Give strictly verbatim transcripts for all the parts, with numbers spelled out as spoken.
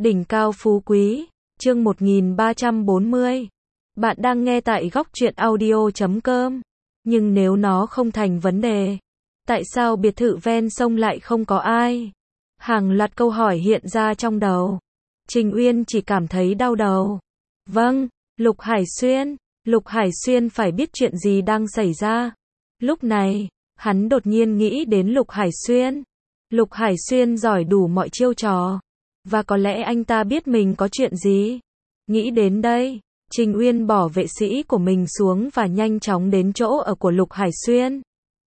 Đỉnh cao phú quý, chương một nghìn ba trăm bốn mươi. Bạn đang nghe tại góc truyện audio chấm com. Nhưng nếu nó không thành vấn đề, tại sao biệt thự ven sông lại không có ai? Hàng loạt câu hỏi hiện ra trong đầu. Trình Uyên chỉ cảm thấy đau đầu. Vâng, Lục Hải Xuyên, Lục Hải Xuyên phải biết chuyện gì đang xảy ra. Lúc này, hắn đột nhiên nghĩ đến Lục Hải Xuyên. Lục Hải Xuyên giỏi đủ mọi chiêu trò. Và có lẽ anh ta biết mình có chuyện gì. Nghĩ đến đây, Trình Uyên bỏ vệ sĩ của mình xuống và nhanh chóng đến chỗ ở của Lục Hải Xuyên.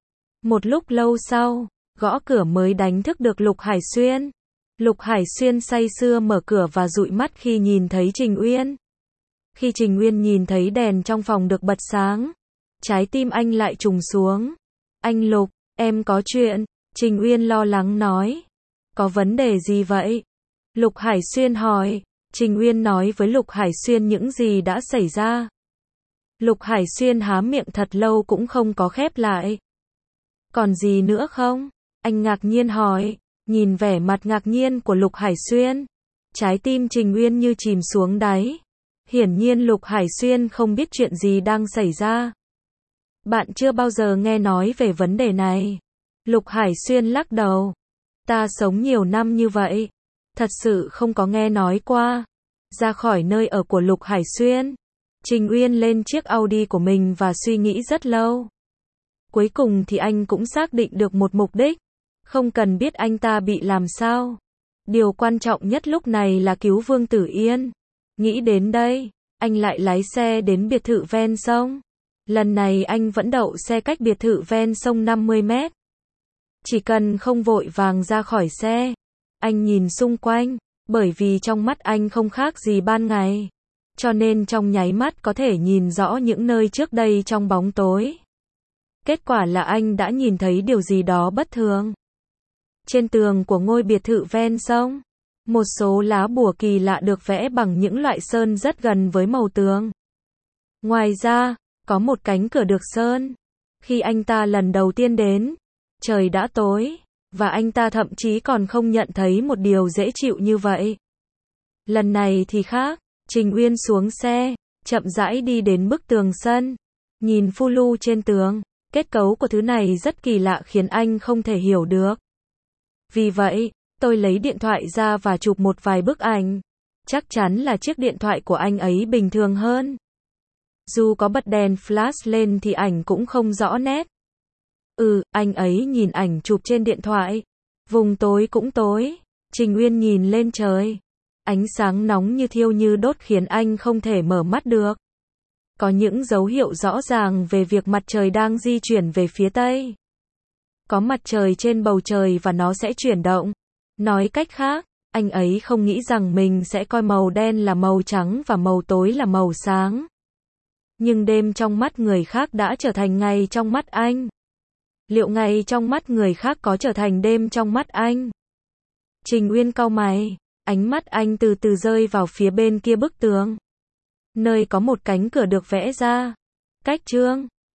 Một lúc lâu sau, gõ cửa mới đánh thức được Lục Hải Xuyên. Lục Hải Xuyên say sưa mở cửa và dụi mắt khi nhìn thấy Trình Uyên. Khi Trình Uyên nhìn thấy đèn trong phòng được bật sáng, trái tim anh lại trùng xuống. Anh Lục, em có chuyện, Trình Uyên lo lắng nói. Có vấn đề gì vậy? Lục Hải Xuyên hỏi. Trình Uyên nói với Lục Hải Xuyên những gì đã xảy ra. Lục Hải Xuyên há miệng thật lâu cũng không có khép lại. Còn gì nữa không? Anh ngạc nhiên hỏi. Nhìn vẻ mặt ngạc nhiên của Lục Hải Xuyên, trái tim Trình Uyên như chìm xuống đáy. Hiển nhiên Lục Hải Xuyên không biết chuyện gì đang xảy ra. Bạn chưa bao giờ nghe nói về vấn đề này. Lục Hải Xuyên lắc đầu. Ta sống nhiều năm như vậy, thật sự không có nghe nói qua. Ra khỏi nơi ở của Lục Hải Xuyên, Trình Uyên lên chiếc Audi của mình và suy nghĩ rất lâu. Cuối cùng thì anh cũng xác định được một mục đích. Không cần biết anh ta bị làm sao. Điều quan trọng nhất lúc này là cứu Vương Tử Yên. Nghĩ đến đây, anh lại lái xe đến biệt thự ven sông. Lần này anh vẫn đậu xe cách biệt thự ven sông năm mươi mét. Chỉ cần không vội vàng ra khỏi xe, anh nhìn xung quanh, bởi vì trong mắt anh không khác gì ban ngày, cho nên trong nháy mắt có thể nhìn rõ những nơi trước đây trong bóng tối. Kết quả là anh đã nhìn thấy điều gì đó bất thường. Trên tường của ngôi biệt thự ven sông, một số lá bùa kỳ lạ được vẽ bằng những loại sơn rất gần với màu tường. Ngoài ra, có một cánh cửa được sơn. Khi anh ta lần đầu tiên đến, trời đã tối, và anh ta thậm chí còn không nhận thấy một điều dễ chịu như vậy. Lần này thì khác, Trình Uyên xuống xe, chậm rãi đi đến bức tường sân, nhìn phù lu trên tường, kết cấu của thứ này rất kỳ lạ khiến anh không thể hiểu được. Vì vậy, tôi lấy điện thoại ra và chụp một vài bức ảnh. Chắc chắn là chiếc điện thoại của anh ấy bình thường hơn. Dù có bật đèn flash lên thì ảnh cũng không rõ nét. Ừ, anh ấy nhìn ảnh chụp trên điện thoại. Vùng tối cũng tối. Trình Uyên nhìn lên trời. Ánh sáng nóng như thiêu như đốt khiến anh không thể mở mắt được. Có những dấu hiệu rõ ràng về việc mặt trời đang di chuyển về phía tây. Có mặt trời trên bầu trời và nó sẽ chuyển động. Nói cách khác, anh ấy không nghĩ rằng mình sẽ coi màu đen là màu trắng và màu tối là màu sáng. Nhưng đêm trong mắt người khác đã trở thành ngày trong mắt anh. Liệu ngày trong mắt người khác có trở thành đêm trong mắt anh? Trình Uyên cau mày, ánh mắt anh từ từ rơi vào phía bên kia bức tường, nơi có một cánh cửa được vẽ ra. Cách chương